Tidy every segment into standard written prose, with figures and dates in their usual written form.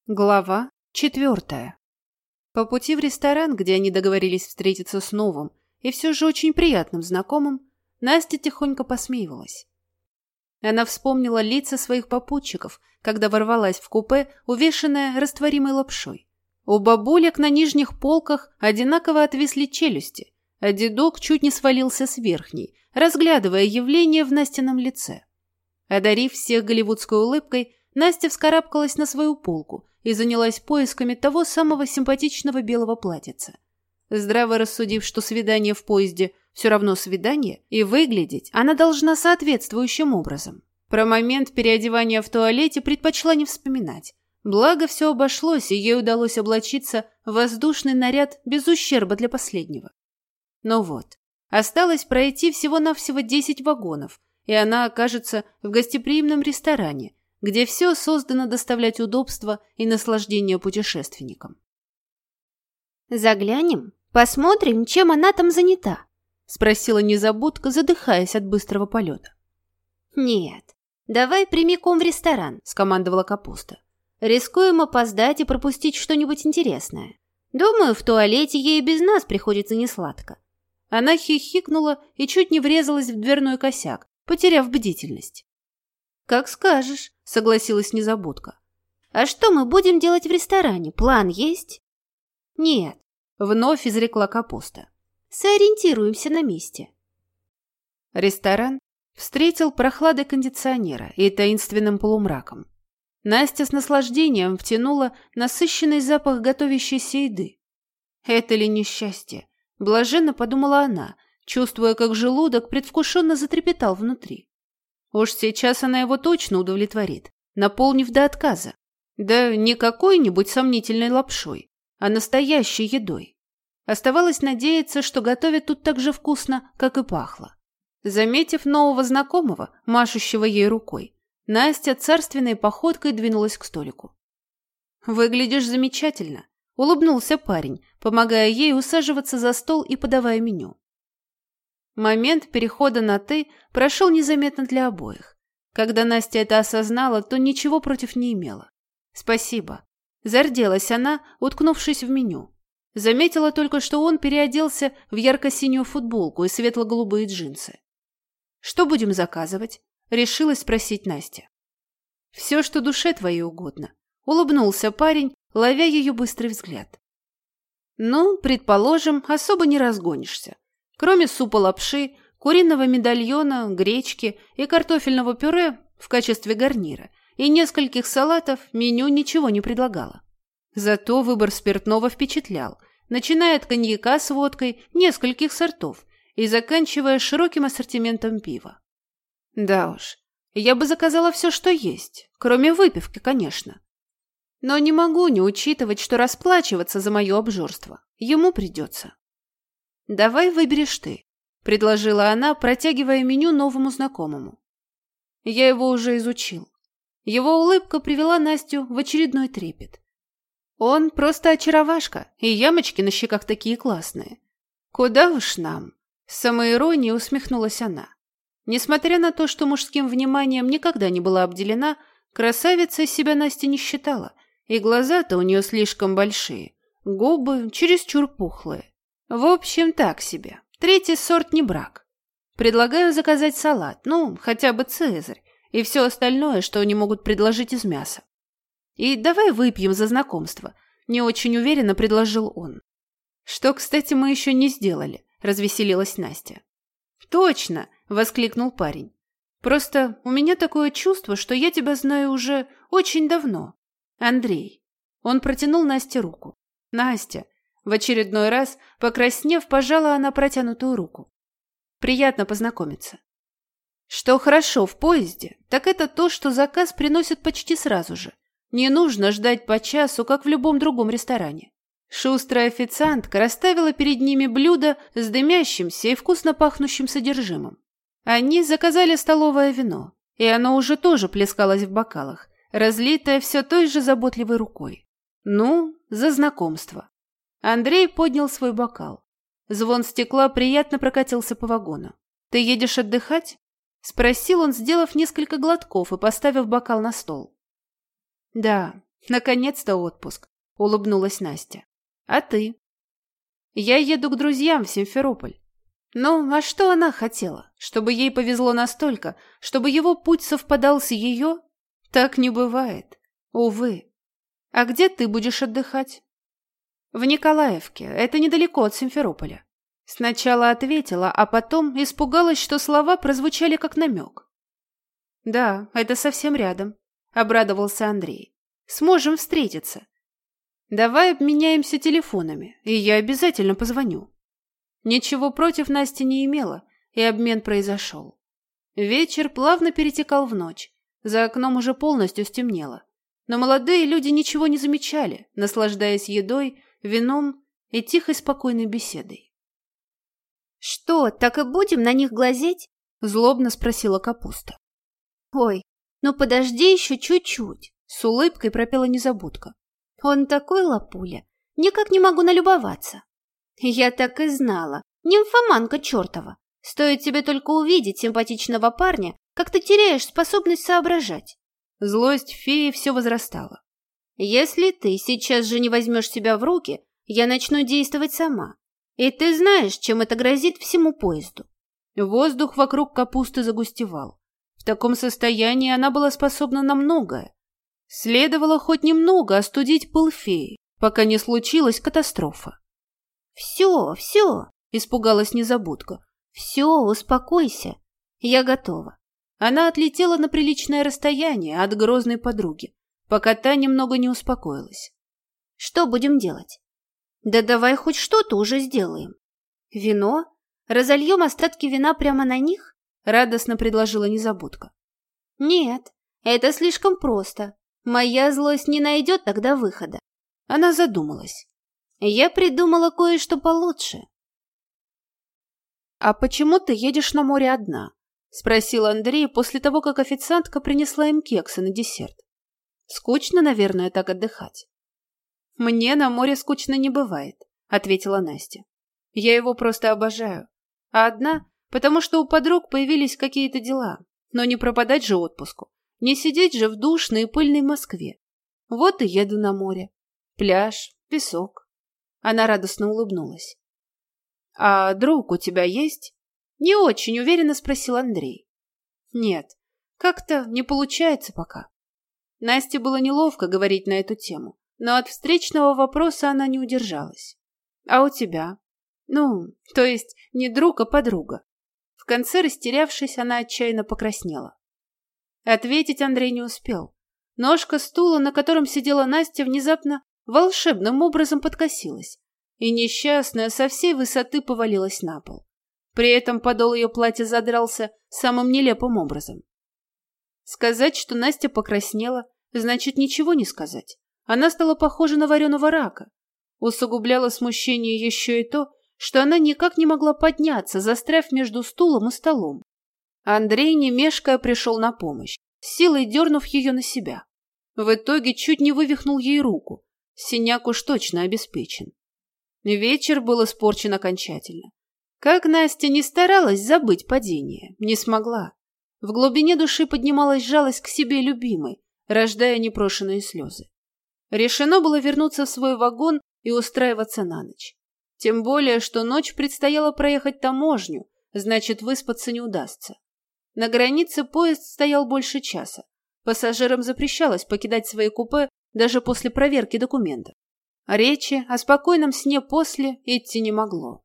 Глава 4. По пути в ресторан, где они договорились встретиться с новым и все же очень приятным знакомым, Настя тихонько посмеивалась. Она вспомнила лица своих попутчиков, когда ворвалась в купе, увешанная растворимой лапшой. У бабулек на нижних полках одинаково отвисли челюсти, а дедок чуть не свалился с верхней, разглядывая явление в Настином лице. Одарив всех голливудской улыбкой, Настя вскарабкалась на свою полку и занялась поисками того самого симпатичного белого платьица. Здраво рассудив, что свидание в поезде все равно свидание, и выглядеть она должна соответствующим образом. Про момент переодевания в туалете предпочла не вспоминать. Благо все обошлось, и ей удалось облачиться в воздушный наряд без ущерба для последнего. Но вот, осталось пройти всего-навсего 10 вагонов, и она окажется в гостеприимном ресторане, где все создано доставлять удобства и наслаждение путешественникам. «Заглянем, посмотрим, чем она там занята?» — спросила незабудка, задыхаясь от быстрого полета. «Нет, давай прямиком в ресторан», — скомандовала Капуста. «Рискуем опоздать и пропустить что-нибудь интересное. Думаю, в туалете ей без нас приходится несладко». Она хихикнула и чуть не врезалась в дверной косяк, потеряв бдительность. «Как скажешь», — согласилась незабудка. «А что мы будем делать в ресторане? План есть?» «Нет», — вновь изрекла Капуста. «Сориентируемся на месте». Ресторан встретил прохладой кондиционера и таинственным полумраком. Настя с наслаждением втянула насыщенный запах готовящейся еды. «Это ли несчастье?» — блаженно подумала она, чувствуя, как желудок предвкушенно затрепетал внутри. Уж сейчас она его точно удовлетворит, наполнив до отказа. Да не какой-нибудь сомнительной лапшой, а настоящей едой. Оставалось надеяться, что готовят тут так же вкусно, как и пахло. Заметив нового знакомого, машущего ей рукой, Настя царственной походкой двинулась к столику. «Выглядишь замечательно», — улыбнулся парень, помогая ей усаживаться за стол и подавая меню. Момент перехода на «ты» прошел незаметно для обоих. Когда Настя это осознала, то ничего против не имела. «Спасибо». Зарделась она, уткнувшись в меню. Заметила только, что он переоделся в ярко-синюю футболку и светло-голубые джинсы. «Что будем заказывать?» — решилась спросить Настя. «Все, что душе твоей угодно», — улыбнулся парень, ловя ее быстрый взгляд. «Ну, предположим, особо не разгонишься. Кроме супа лапши, куриного медальона, гречки и картофельного пюре в качестве гарнира и нескольких салатов меню ничего не предлагало. Зато выбор спиртного впечатлял, начиная от коньяка с водкой нескольких сортов и заканчивая широким ассортиментом пива. Да уж, я бы заказала все, что есть, кроме выпивки, конечно. Но не могу не учитывать, что расплачиваться за мое обжорство ему придется. «Давай выберешь ты», — предложила она, протягивая меню новому знакомому. Я его уже изучил. Его улыбка привела Настю в очередной трепет. Он просто очаровашка, и ямочки на щеках такие классные. Куда уж нам? С самоиронией усмехнулась она. Несмотря на то, что мужским вниманием никогда не была обделена, красавицей себя Настя не считала, и глаза-то у нее слишком большие, губы чересчур пухлые. В общем, так себе. Третий сорт не брак. Предлагаю заказать салат, ну, хотя бы цезарь, и все остальное, что они могут предложить из мяса. И давай выпьем за знакомство, не очень уверенно предложил он. Что, кстати, мы еще не сделали, развеселилась Настя. Точно, воскликнул парень. Просто у меня такое чувство, что я тебя знаю уже очень давно. Андрей. Он протянул Насте руку. Настя. В очередной раз, покраснев, пожала она протянутую руку. Приятно познакомиться. Что хорошо в поезде, так это то, что заказ приносят почти сразу же. Не нужно ждать по часу, как в любом другом ресторане. Шустрая официантка расставила перед ними блюдо с дымящимся и вкусно пахнущим содержимым. Они заказали столовое вино, и оно уже тоже плескалось в бокалах, разлитое все той же заботливой рукой. Ну, за знакомство. Андрей поднял свой бокал. Звон стекла приятно прокатился по вагону. «Ты едешь отдыхать?» — спросил он, сделав несколько глотков и поставив бокал на стол. «Да, Наконец-то отпуск, улыбнулась Настя. А ты? Я еду к друзьям в Симферополь. Ну, а что она хотела? Чтобы ей повезло настолько, чтобы его путь совпадал с ее? Так не бывает. Увы. А где ты будешь отдыхать? В Николаевке. Это недалеко от Симферополя. Сначала ответила, а потом испугалась, что слова прозвучали как намек. Да, это совсем рядом, обрадовался Андрей. Сможем встретиться. Давай обменяемся телефонами, и я обязательно позвоню. Ничего против Настя не имела, и обмен произошел. Вечер плавно перетекал в ночь. За окном уже полностью стемнело. Но молодые люди ничего не замечали, наслаждаясь едой, вином и тихой спокойной беседой. «Что, так и будем на них глазеть?» — злобно спросила Капуста. «Ой, ну подожди еще чуть-чуть», — с улыбкой пропела Незабудка. «Он такой лапуля, никак не могу налюбоваться». «Я так и знала, нимфоманка чертова. Стоит тебе только увидеть симпатичного парня, как ты теряешь способность соображать». Злость феи все возрастала. «Если ты сейчас же не возьмешь себя в руки, я начну действовать сама. И ты знаешь, чем это грозит всему поезду». Воздух вокруг Капусты загустевал. В таком состоянии она была способна на многое. Следовало хоть немного остудить пыл феи, пока не случилась катастрофа. «Все», — испугалась Незабудка. «Все, успокойся. Я готова». Она отлетела на приличное расстояние от грозной подруги, пока та немного не успокоилась. «Что будем делать?» «Да давай хоть что-то уже сделаем». «Вино? Разольем остатки вина прямо на них?» — радостно предложила Незабудка. «Нет, это слишком просто. Моя злость не найдет тогда выхода». Она задумалась. «Я придумала кое-что получше». «А почему ты едешь на море одна?» — спросил Андрей после того, как официантка принесла им кексы на десерт. «Скучно, наверное, так отдыхать». «Мне на море скучно не бывает», — ответила Настя. «Я его просто обожаю. А одна, потому что у подруг появились какие-то дела. Но не пропадать же отпуску, не сидеть же в душной и пыльной Москве. Вот и еду на море. Пляж, песок». Она радостно улыбнулась. «А друг у тебя есть?» Не очень уверенно спросил Андрей. «Нет, как-то не получается пока». Насте было неловко говорить на эту тему, но от встречного вопроса она не удержалась. «А у тебя?» «Ну, то есть не друг, а подруга». В конце, растерявшись, она отчаянно покраснела. Ответить Андрей не успел. Ножка стула, на котором сидела Настя, внезапно волшебным образом подкосилась, и несчастная со всей высоты повалилась на пол. При этом подол ее платья задрался самым нелепым образом. Сказать, что Настя покраснела, значит ничего не сказать. Она стала похожа на вареного рака. Усугубляло смущение еще и то, что она никак не могла подняться, застряв между стулом и столом. Андрей, не мешкая, пришел на помощь, силой дернув ее на себя. В итоге чуть не вывихнул ей руку. Синяк уж точно обеспечен. Вечер был испорчен окончательно. Как Настя не старалась забыть падение, не смогла. В глубине души поднималась жалость к себе любимой, рождая непрошенные слезы. Решено было вернуться в свой вагон и устраиваться на ночь. Тем более, что ночь предстояло проехать таможню, значит, выспаться не удастся. На границе поезд стоял больше часа. Пассажирам запрещалось покидать свои купе даже после проверки документов. Речи о спокойном сне после идти не могло.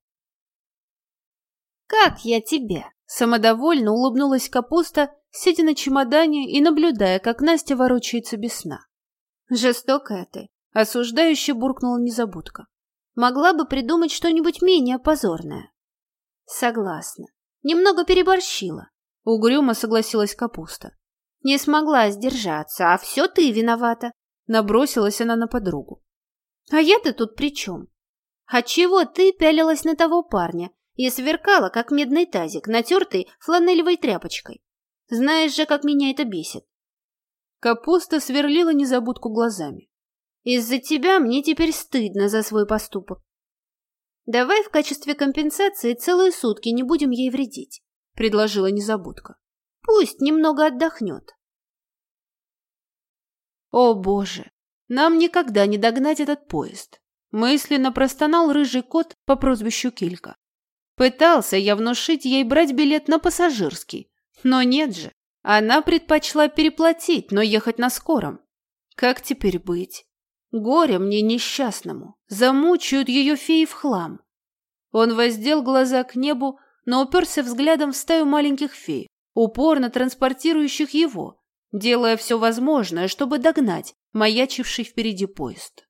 «Как я тебе?» — самодовольно улыбнулась Капуста, сидя на чемодане и наблюдая, как Настя ворочается без сна. «Жестокая ты», — осуждающе буркнула Незабудка. «Могла бы придумать что-нибудь менее позорное». «Согласна. Немного переборщила», — угрюмо согласилась Капуста. «Не смогла сдержаться, а все ты виновата», — набросилась она на подругу. «А я-то тут при чем? А чего ты пялилась на того парня и сверкала, как медный тазик, натертый фланелевой тряпочкой? Знаешь же, как меня это бесит». Капуста сверлила Незабудку глазами. «Из-за тебя мне теперь стыдно за свой поступок. Давай в качестве компенсации целые сутки не будем ей вредить», — предложила Незабудка. «Пусть немного отдохнет». О, Боже! Нам никогда не догнать этот поезд. Мысленно простонал рыжий кот по прозвищу Килька. Пытался я внушить ей брать билет на пассажирский, но нет же. Она предпочла переплатить, но ехать на скором. Как теперь быть? Горе мне несчастному. Замучают ее феи в хлам. Он воздел глаза к небу, но уперся взглядом в стаю маленьких фей, упорно транспортирующих его, делая все возможное, чтобы догнать маячивший впереди поезд.